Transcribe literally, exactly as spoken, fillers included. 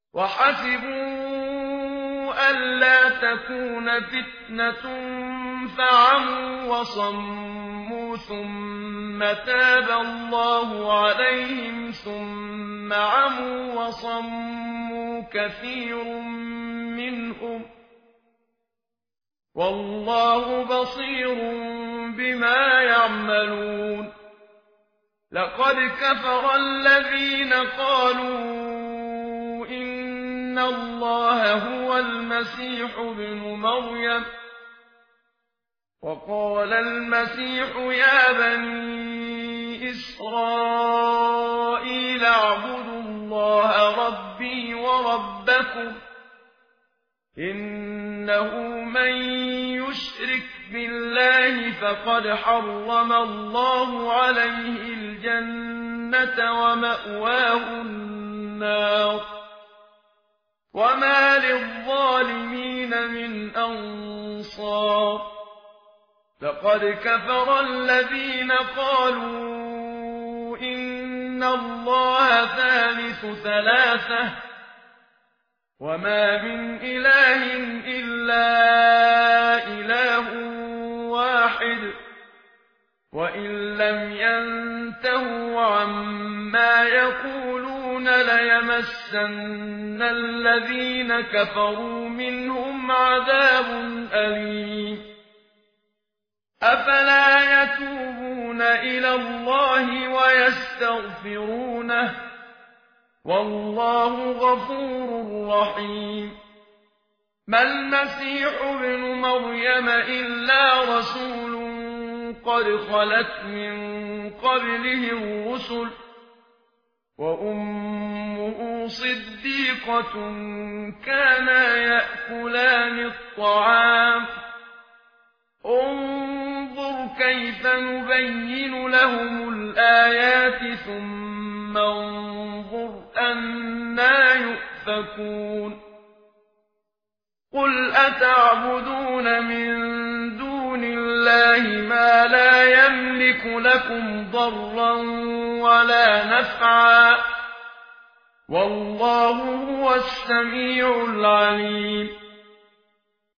وحسبوا ألا تكون فتنة فعموا وصموا ثم تاب الله عليهم ثم عموا وصموا كثير منهم والله بصير بما يعملون. لقد كفر الذين قالوا إن الله هو المسيح ابن مريم وقال المسيح يا بني إسرائيل اعبدوا الله ربي وربكم إنه من يشرك بالله فقد حرم الله عليه الجنة ومأواه النار وما للظالمين من أنصار. لقد كفر الذين قالوا إن الله ثالث ثلاثة وما من إله إلا إله واحد وإن لم ينتهوا عما يقولون ليمسن الذين كفروا منهم عذاب أليم. أفلا يتوبون إلى الله ويستغفرونه والله غفور رحيم. ما المسيح ابن مريم إلا رسول قد خلت من قبله الرسل وأمه صديقة كانا يأكلان الطعام انظر كيف نبين لهم الآيات ثم انظر أنى يؤفكون. قل أتعبدون من دون الله ما لا يملك لكم ضرا ولا نفعا والله هو السميع العليم.